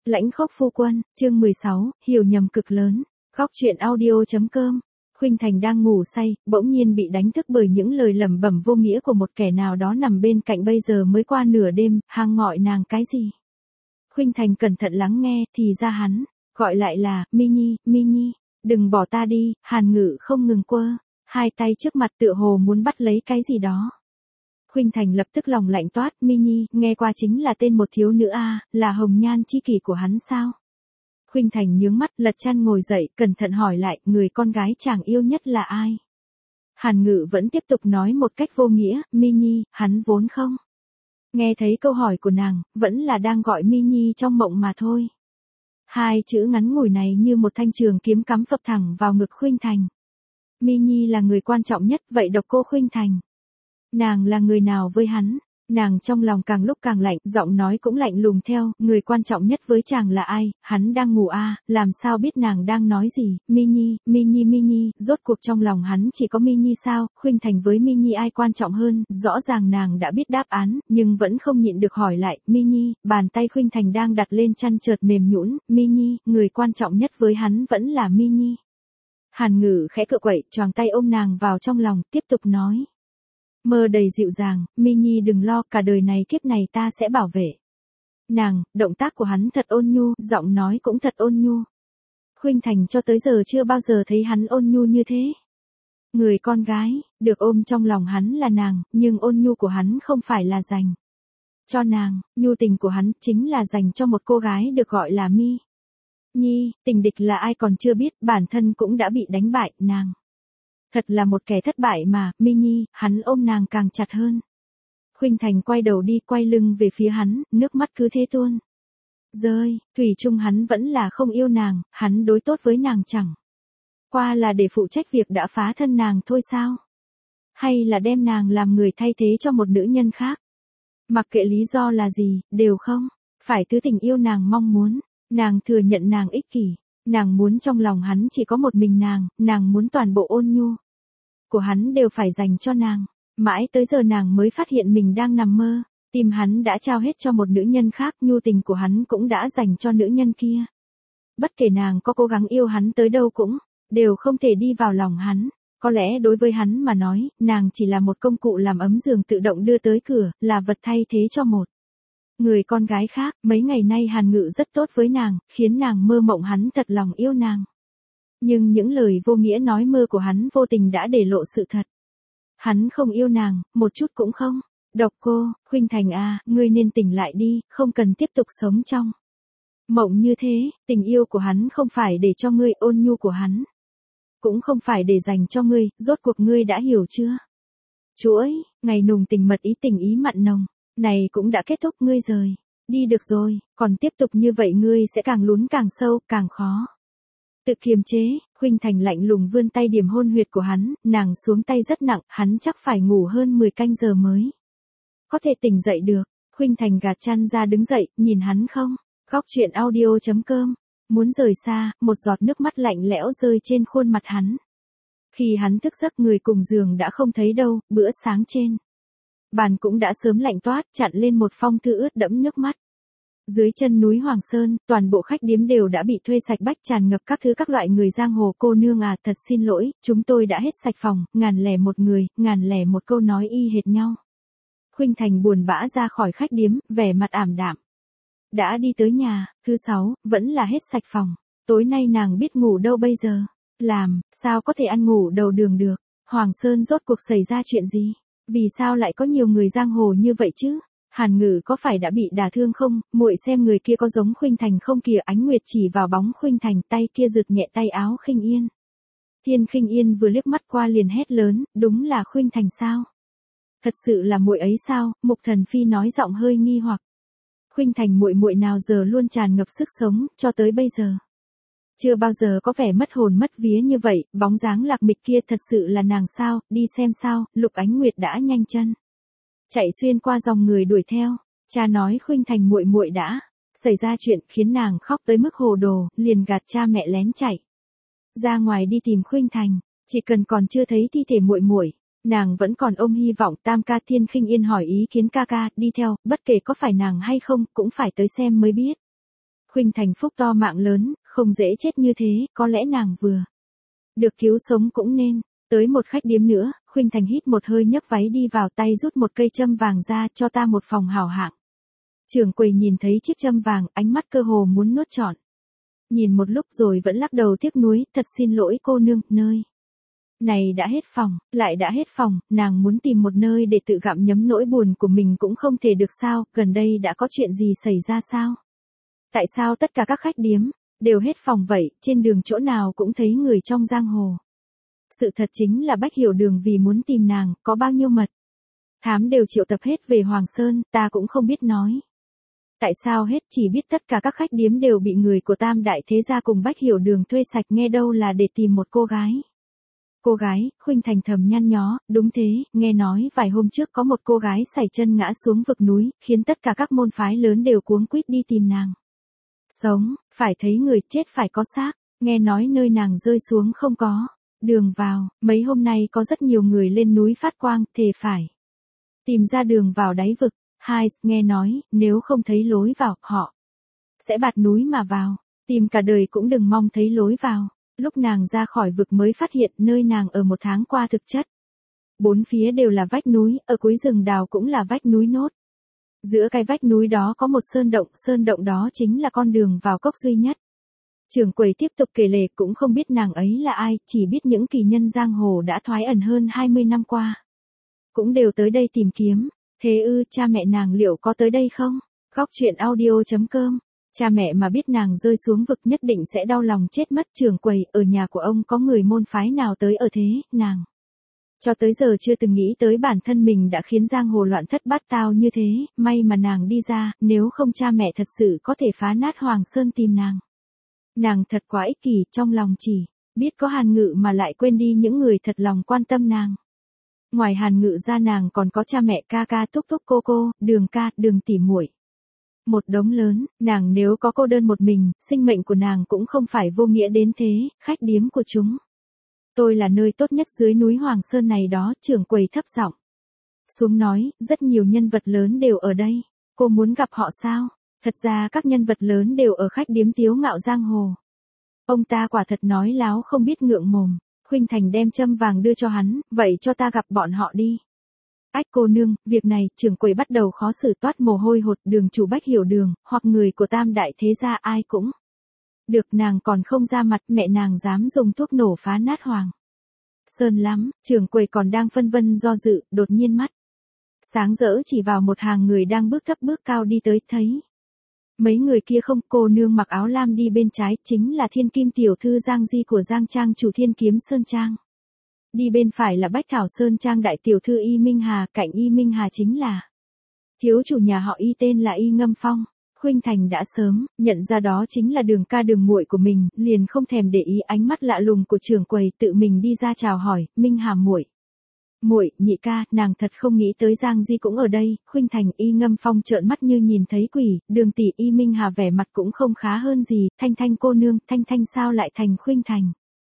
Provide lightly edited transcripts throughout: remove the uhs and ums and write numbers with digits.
Lãnh khốc phu quân, chương 16, hiểu nhầm cực lớn. Góc truyện audio.com. Khuynh Thành đang ngủ say, bỗng nhiên bị đánh thức bởi những lời lẩm bẩm vô nghĩa của một kẻ nào đó nằm bên cạnh. Bây giờ mới qua nửa đêm, hang gọi nàng cái gì? Khuynh Thành cẩn thận lắng nghe, thì ra hắn gọi lại là Mi Nhi, Mi Nhi, đừng bỏ ta đi. Hàn Ngự không ngừng quơ hai tay trước mặt tựa hồ muốn bắt lấy cái gì đó. Khuynh Thành lập tức lòng lạnh toát. Mi Nhi, nghe qua chính là tên một thiếu nữ a, là hồng nhan chi kỷ của hắn sao? Khuynh Thành nhướng mắt, lật chăn ngồi dậy, cẩn thận hỏi lại, người con gái chàng yêu nhất là ai? Hàn Ngự vẫn tiếp tục nói một cách vô nghĩa, Mi Nhi, hắn vốn không. Nghe thấy câu hỏi của nàng, vẫn là đang gọi Mi Nhi trong mộng mà thôi. Hai chữ ngắn ngủi này như một thanh trường kiếm cắm phập thẳng vào ngực Khuynh Thành. Mi Nhi là người quan trọng nhất, vậy độc cô Khuynh Thành, nàng là người nào với hắn? Nàng trong lòng càng lúc càng lạnh, giọng nói cũng lạnh lùng theo, người quan trọng nhất với chàng là ai? Hắn đang ngủ a, làm sao biết nàng đang nói gì? Mi Nhi, Mi Nhi, Mi Nhi, rốt cuộc trong lòng hắn chỉ có Mi Nhi sao? Khuynh Thành với Mi Nhi ai quan trọng hơn? Rõ ràng nàng đã biết đáp án, nhưng vẫn không nhịn được hỏi lại, Mi Nhi. Bàn tay Khuynh Thành đang đặt lên chăn chợt mềm nhũn. Mi Nhi, người quan trọng nhất với hắn vẫn là Mi Nhi. Hàn Ngự khẽ cựa quậy, choàng tay ôm nàng vào trong lòng, tiếp tục nói. Mơ đầy dịu dàng, Mi Nhi đừng lo, cả đời này kiếp này ta sẽ bảo vệ nàng. Động tác của hắn thật ôn nhu, giọng nói cũng thật ôn nhu. Khuynh Thành cho tới giờ chưa bao giờ thấy hắn ôn nhu như thế. Người con gái, được ôm trong lòng hắn là nàng, nhưng ôn nhu của hắn không phải là dành cho nàng, nhu tình của hắn chính là dành cho một cô gái được gọi là Mi Nhi. Tình địch là ai còn chưa biết, bản thân cũng đã bị đánh bại, nàng thật là một kẻ thất bại mà. Mi Nhi, hắn ôm nàng càng chặt hơn. Khuynh Thành quay đầu đi, quay lưng về phía hắn, nước mắt cứ thế tuôn rơi. Thủy chung hắn vẫn là không yêu nàng, hắn đối tốt với nàng chẳng qua là để phụ trách việc đã phá thân nàng thôi sao? Hay là đem nàng làm người thay thế cho một nữ nhân khác? Mặc kệ lý do là gì, đều không phải thứ tình yêu nàng mong muốn. Nàng thừa nhận nàng ích kỷ. Nàng muốn trong lòng hắn chỉ có một mình nàng muốn toàn bộ ôn nhu của hắn đều phải dành cho nàng. Mãi tới giờ nàng mới phát hiện mình đang nằm mơ, tim hắn đã trao hết cho một nữ nhân khác, nhu tình của hắn cũng đã dành cho nữ nhân kia. Bất kể nàng có cố gắng yêu hắn tới đâu cũng đều không thể đi vào lòng hắn. Có lẽ đối với hắn mà nói, nàng chỉ là một công cụ làm ấm giường tự động đưa tới cửa, là vật thay thế cho một người con gái khác. Mấy ngày nay Hàn Ngự rất tốt với nàng, khiến nàng mơ mộng hắn thật lòng yêu nàng. Nhưng những lời vô nghĩa nói mơ của hắn vô tình đã để lộ sự thật. Hắn không yêu nàng, một chút cũng không. Độc cô, Khuynh Thành à, ngươi nên tỉnh lại đi, không cần tiếp tục sống trong mộng như thế. Tình yêu của hắn không phải để cho ngươi, ôn nhu của hắn cũng không phải để dành cho ngươi, rốt cuộc ngươi đã hiểu chưa? Chuỗi ngày nùng tình mật ý, tình ý mặn nồng này cũng đã kết thúc, ngươi rời đi được rồi, còn tiếp tục như vậy ngươi sẽ càng lún càng sâu, càng khó tự kiềm chế. Khuynh Thành lạnh lùng vươn tay điểm hôn huyệt của hắn, nàng xuống tay rất nặng, hắn chắc phải ngủ hơn 10 canh giờ mới có thể tỉnh dậy được. Khuynh Thành gạt chăn ra đứng dậy, nhìn hắn không. Góc truyện audio.com. Muốn rời xa, một giọt nước mắt lạnh lẽo rơi trên khuôn mặt hắn. Khi hắn thức giấc, người cùng giường đã không thấy đâu, bữa sáng trên bàn cũng đã sớm lạnh toát, chặn lên một phong thư ướt đẫm nước mắt. Dưới chân núi Hoàng Sơn, toàn bộ khách điếm đều đã bị thuê sạch bách, tràn ngập các thứ các loại người giang hồ. Cô nương à, thật xin lỗi, chúng tôi đã hết sạch phòng. 1001 người, 1001 câu nói y hệt nhau. Khuynh Thành buồn bã ra khỏi khách điếm, vẻ mặt ảm đạm. Đã đi tới nhà, thứ 6, vẫn là hết sạch phòng. Tối nay nàng biết ngủ đâu bây giờ? Làm sao có thể ăn ngủ đầu đường được? Hoàng Sơn rốt cuộc xảy ra chuyện gì? Vì sao lại có nhiều người giang hồ như vậy chứ? Hàn Ngự có phải đã bị đả thương không? Muội xem người kia có giống Khuynh Thành không kìa? Ánh Nguyệt chỉ vào bóng Khuynh Thành, tay kia giật nhẹ tay áo Khinh Yên. Thiên Khinh Yên vừa liếc mắt qua liền hét lớn, đúng là Khuynh Thành sao? Thật sự là muội ấy sao? Mục Thần Phi nói giọng hơi nghi hoặc. Khuynh Thành muội muội nào giờ luôn tràn ngập sức sống, cho tới bây giờ chưa bao giờ có vẻ mất hồn mất vía như vậy. Bóng dáng lạc mịch kia thật sự là nàng sao? Đi xem sao? Lục Ánh Nguyệt đã nhanh chân chạy xuyên qua dòng người đuổi theo. Cha nói Khuynh Thành muội muội đã xảy ra chuyện, khiến nàng khóc tới mức hồ đồ, liền gạt cha mẹ lén chạy ra ngoài đi tìm Khuynh Thành. Chỉ cần còn chưa thấy thi thể muội muội, nàng vẫn còn ôm hy vọng. Tam ca. Thiên Khinh Yên hỏi ý kiến ca ca, đi theo, bất kể có phải nàng hay không, cũng phải tới xem mới biết. Khuynh Thành phúc to mạng lớn, không dễ chết như thế, có lẽ nàng vừa được cứu sống cũng nên. Tới một khách điếm nữa, Khuynh Thành hít một hơi nhấc váy đi vào, tay rút một cây châm vàng ra, cho ta một phòng hảo hạng. Trưởng quầy nhìn thấy chiếc châm vàng, ánh mắt cơ hồ muốn nuốt trọn. Nhìn một lúc rồi vẫn lắc đầu tiếc nuối, thật xin lỗi cô nương, nơi này đã hết phòng, lại đã hết phòng, nàng muốn tìm một nơi để tự gặm nhấm nỗi buồn của mình cũng không thể được sao, gần đây đã có chuyện gì xảy ra sao? Tại sao tất cả các khách điếm đều hết phòng vậy, trên đường chỗ nào cũng thấy người trong giang hồ? Sự thật chính là Bách Hiểu Đường vì muốn tìm nàng, có bao nhiêu mật thám đều triệu tập hết về Hoàng Sơn, ta cũng không biết nói. Tại sao hết, chỉ biết tất cả các khách điếm đều bị người của Tam Đại Thế Gia cùng Bách Hiểu Đường thuê sạch, nghe đâu là để tìm một cô gái. Cô gái, Khuynh Thành thầm nhăn nhó, đúng thế, nghe nói vài hôm trước có một cô gái sảy chân ngã xuống vực núi, khiến tất cả các môn phái lớn đều cuống quýt đi tìm nàng. Sống, phải thấy người, chết phải có xác, nghe nói nơi nàng rơi xuống không có đường vào, mấy hôm nay có rất nhiều người lên núi phát quang, thề phải tìm ra đường vào đáy vực. Hai, nghe nói, nếu không thấy lối vào, họ sẽ bạt núi mà vào, tìm cả đời cũng đừng mong thấy lối vào. Lúc nàng ra khỏi vực mới phát hiện nơi nàng ở một tháng qua thực chất. Bốn phía đều là vách núi, ở cuối rừng đào cũng là vách núi nốt. Giữa cái vách núi đó có một sơn động đó chính là con đường vào cốc duy nhất. Trưởng quầy tiếp tục kể lể, cũng không biết nàng ấy là ai, chỉ biết những kỳ nhân giang hồ đã thoái ẩn hơn 20 năm qua. Cũng đều tới đây tìm kiếm. Thế ư, cha mẹ nàng liệu có tới đây không? Góc truyện audio.com. Cha mẹ mà biết nàng rơi xuống vực nhất định sẽ đau lòng chết mất. Trưởng quầy, ở nhà của ông có người môn phái nào tới ở thế, nàng cho tới giờ chưa từng nghĩ tới bản thân mình đã khiến giang hồ loạn thất bát tao như thế, may mà nàng đi ra, nếu không cha mẹ thật sự có thể phá nát Hoàng Sơn tìm nàng. Nàng thật quá ích kỷ, trong lòng chỉ biết có Hàn Ngự mà lại quên đi những người thật lòng quan tâm nàng. Ngoài Hàn Ngự ra nàng còn có cha mẹ, ca ca, thúc thúc, cô, Đường ca, Đường tỉ muội. Một đống lớn, nàng nếu có cô đơn một mình, sinh mệnh của nàng cũng không phải vô nghĩa đến thế, khách điếm của chúng tôi là nơi tốt nhất dưới núi Hoàng Sơn này đó. Trưởng quầy thấp giọng xuống nói, rất nhiều nhân vật lớn đều ở đây, cô muốn gặp họ sao? Thật ra các nhân vật lớn đều ở khách điếm Tiếu Ngạo giang hồ. Ông ta quả thật nói láo không biết ngượng mồm. Khuynh Thành đem châm vàng đưa cho hắn, vậy cho ta gặp bọn họ đi. Ách cô nương, việc này, trưởng quầy bắt đầu khó xử, toát mồ hôi hột. Đường chủ Bách Hiểu Đường, hoặc người của Tam Đại Thế Gia ai cũng được, nàng còn không ra mặt, mẹ nàng dám dùng thuốc nổ phá nát Hoàng Sơn lắm. Trưởng quầy còn đang phân vân do dự, đột nhiên mắt sáng rỡ chỉ vào một hàng người đang bước thấp bước cao đi tới, thấy mấy người kia không? Cô nương mặc áo lam đi bên trái, chính là Thiên Kim tiểu thư Giang Di của Giang Trang chủ Thiên Kiếm Sơn Trang. Đi bên phải là Bách Thảo Sơn Trang đại tiểu thư Y Minh Hà, cạnh Y Minh Hà chính là thiếu chủ nhà họ Y tên là Y Ngâm Phong. Khuynh Thành đã sớm nhận ra đó chính là Đường ca, Đường muội của mình, liền không thèm để ý ánh mắt lạ lùng của trưởng quầy, tự mình đi ra chào hỏi, Minh Hà muội. Muội, nhị ca, nàng thật không nghĩ tới Giang Di cũng ở đây. Khuynh Thành, Y Ngâm Phong trợn mắt như nhìn thấy quỷ. Đường tỷ, Y Minh Hà vẻ mặt cũng không khá hơn gì. Thanh Thanh cô nương, Thanh Thanh sao lại thành Khuynh Thành?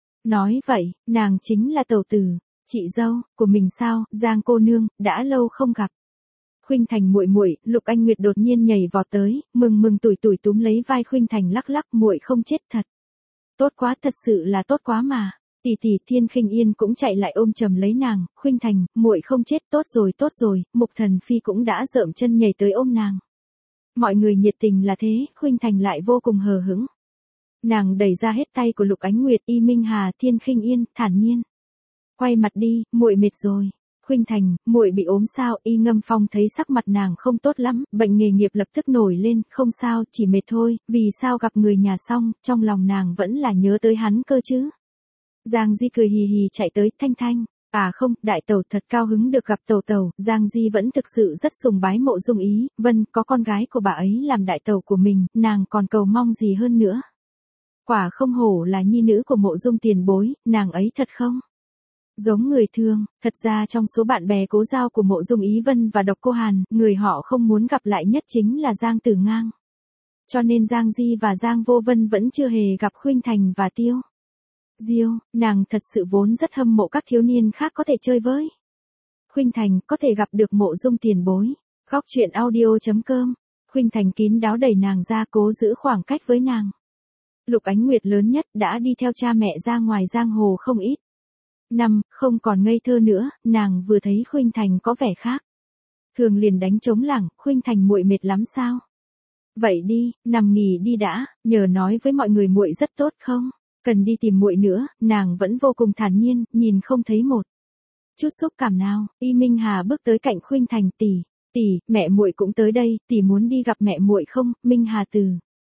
Nói vậy, nàng chính là tẩu tử, chị dâu của mình sao? Giang cô nương, đã lâu không gặp. Khuynh Thành muội muội. Lục Anh Nguyệt đột nhiên nhảy vọt tới, mừng tủi tủi túm lấy vai Khuynh Thành lắc lắc, muội không chết thật. Tốt quá, thật sự là tốt quá mà. Tỷ tỷ. Thiên Khinh Yên cũng chạy lại ôm chầm lấy nàng, Khuynh Thành, muội không chết, tốt rồi. Mục Thần Phi cũng đã rợm chân nhảy tới ôm nàng. Mọi người nhiệt tình là thế, Khuynh Thành lại vô cùng hờ hững. Nàng đẩy ra hết tay của Lục Ánh Nguyệt, Y Minh Hà, Thiên Khinh Yên, thản nhiên quay mặt đi, muội mệt rồi. Khuynh Thành, muội bị ốm sao? Y Ngâm Phong thấy sắc mặt nàng không tốt lắm, bệnh nghề nghiệp lập tức nổi lên, không sao, chỉ mệt thôi. Vì sao gặp người nhà xong, trong lòng nàng vẫn là nhớ tới hắn cơ chứ. Giang Di cười hì hì chạy tới, Thanh Thanh. À không, đại tẩu thật cao hứng được gặp tẩu tẩu. Giang Di vẫn thực sự rất sùng bái Mộ Dung Ý, vân, có con gái của bà ấy làm đại tẩu của mình, nàng còn cầu mong gì hơn nữa. Quả không hổ là nhi nữ của Mộ Dung tiền bối, nàng ấy thật không giống người thường. Thật ra trong số bạn bè cố giao của Mộ Dung Ý Vân và Độc Cô Hàn, người họ không muốn gặp lại nhất chính là Giang Tử Ngang. Cho nên Giang Di và Giang Vô Vân vẫn chưa hề gặp Khuynh Thành và Tiêu Diêu. Nàng thật sự vốn rất hâm mộ các thiếu niên khác có thể chơi với Khuynh Thành, có thể gặp được Mộ Dung tiền bối. Góc truyện audio.com Khuynh Thành kín đáo đẩy nàng ra cố giữ khoảng cách với nàng. Lục Ánh Nguyệt lớn nhất đã đi theo cha mẹ ra ngoài giang hồ không ít. Năm, không còn ngây thơ nữa, nàng vừa thấy Khuynh Thành có vẻ khác. Thường liền đánh trống lảng, Khuynh Thành muội mệt lắm sao? Vậy đi, nằm nghỉ đi đã, nhờ nói với mọi người muội rất tốt không? Cần đi tìm muội nữa, nàng vẫn vô cùng thản nhiên, nhìn không thấy một chút xúc cảm nào. Y Minh Hà bước tới cạnh Khuynh Thành, tỷ, mẹ muội cũng tới đây, tỷ muốn đi gặp mẹ muội không? Minh Hà từ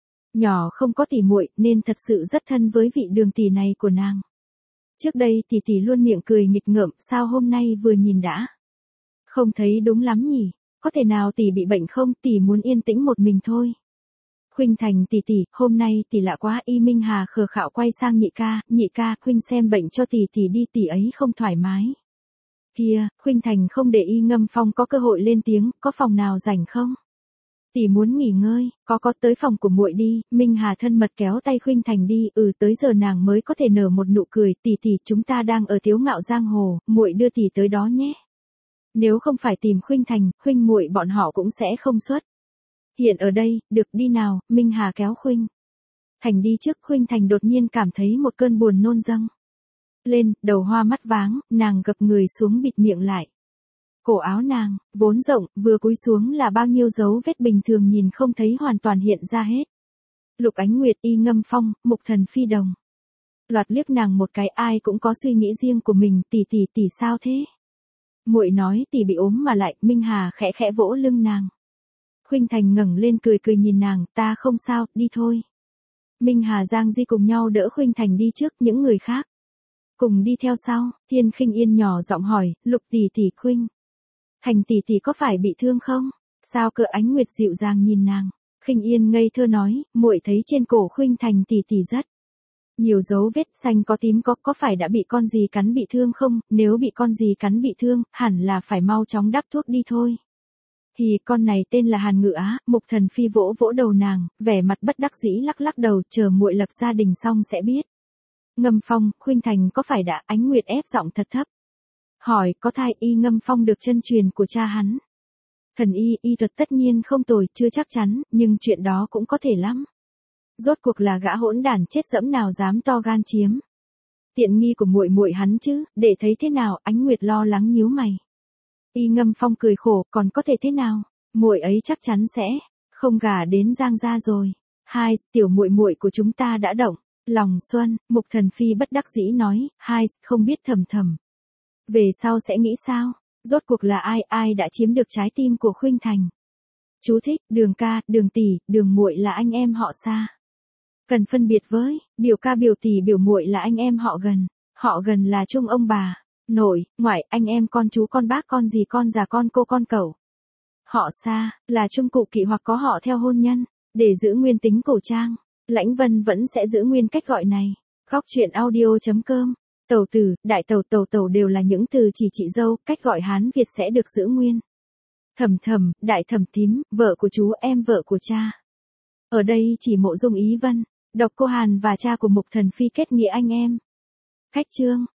nhỏ không có tỷ muội nên thật sự rất thân với vị Đường tỷ này của nàng. Trước đây tỷ luôn miệng cười nghịch ngợm, sao hôm nay vừa nhìn đã không thấy đúng lắm nhỉ? Có thể nào tỷ bị bệnh không? Tỷ muốn yên tĩnh một mình thôi. Khuynh Thành tỷ, hôm nay tỷ lạ quá. Y Minh Hà khờ khạo quay sang nhị ca, huynh xem bệnh cho tỷ đi, tỷ ấy không thoải mái. Kìa, Khuynh Thành không để Y Ngâm Phong có cơ hội lên tiếng, có phòng nào rảnh không? Tỷ muốn nghỉ ngơi, có tới phòng của muội đi. Minh Hà thân mật kéo tay Khuynh Thành đi, tới giờ nàng mới có thể nở một nụ cười, tỷ, chúng ta đang ở Tiếu Ngạo giang hồ, muội đưa tỷ tới đó nhé. Nếu không phải tìm Khuynh Thành, huynh muội bọn họ cũng sẽ không xuất hiện ở đây, được đi nào. Minh Hà kéo Khuynh Thành đi trước. Khuynh Thành đột nhiên cảm thấy một cơn buồn nôn dâng lên, đầu hoa mắt váng, nàng gập người xuống bịt miệng lại. Cổ áo nàng, vốn rộng, vừa cúi xuống là bao nhiêu dấu vết bình thường nhìn không thấy hoàn toàn hiện ra hết. Lục Ánh Nguyệt, Y Ngâm Phong, Mục Thần Phi đồng loạt liếc nàng một cái, ai cũng có suy nghĩ riêng của mình. Tỷ sao thế? Muội nói tỷ bị ốm mà lại. Minh Hà khẽ khẽ vỗ lưng nàng. Khuynh Thành ngẩng lên cười nhìn nàng, ta không sao, đi thôi. Minh Hà Giang Di cùng nhau đỡ Khuynh Thành đi trước, những người khác cùng đi theo sau. Thiên Khinh Yên nhỏ giọng hỏi, Lục tỷ, Khuynh Thành tỷ có phải bị thương không? Sao cơ? Ánh Nguyệt dịu dàng nhìn nàng. Khinh Yên ngây thơ nói, muội thấy trên cổ Khuynh Thành tỷ rất nhiều dấu vết xanh có tím, có phải đã bị con gì cắn bị thương không? Nếu bị con gì cắn bị thương, hẳn là phải mau chóng đắp thuốc đi thôi. Con này tên là Hàn Ngự Á. Mục Thần Phi vỗ vỗ đầu nàng, vẻ mặt bất đắc dĩ lắc đầu, chờ muội lập gia đình xong sẽ biết. Ngâm Phong, Khuynh Thành có phải đã? Ánh Nguyệt ép giọng thật thấp hỏi, có thai? Y Ngâm Phong được chân truyền của cha hắn. Thần y thuật tất nhiên không tồi, chưa chắc chắn, nhưng chuyện đó cũng có thể lắm. Rốt cuộc là gã hỗn đản chết dẫm nào dám to gan chiếm tiện nghi của muội hắn chứ, để thấy thế nào? Ánh Nguyệt lo lắng nhíu mày. Y Ngâm Phong cười khổ, còn có thể thế nào? Muội ấy chắc chắn sẽ không gả đến Giang gia rồi. Hai, tiểu muội của chúng ta đã động lòng xuân. Mục Thần Phi bất đắc dĩ nói, hai, không biết thầm về sau sẽ nghĩ sao? Rốt cuộc là ai đã chiếm được trái tim của Khuynh Thành? Chú thích, Đường ca, Đường tỷ, Đường muội là anh em họ xa. Cần phân biệt với biểu ca, biểu tỷ, biểu muội là anh em họ gần. Họ gần là chung ông bà, nội, ngoại, anh em, con chú, con bác, con dì, con già, con cô, con cậu. Họ xa là chung cụ kỵ hoặc có họ theo hôn nhân. Để giữ nguyên tính cổ trang, Lãnh Vân vẫn sẽ giữ nguyên cách gọi này. Góc truyện audio.com. Tẩu tử, đại tẩu, tẩu đều là những từ chỉ chị dâu, cách gọi Hán Việt sẽ được giữ nguyên. Thầm, đại thẩm thím, vợ của chú, em vợ của cha. Ở đây chỉ mộ dung Ý Vân, Độc Cô Hàn và cha của Mục Thần Phi kết nghĩa anh em. Khách chương.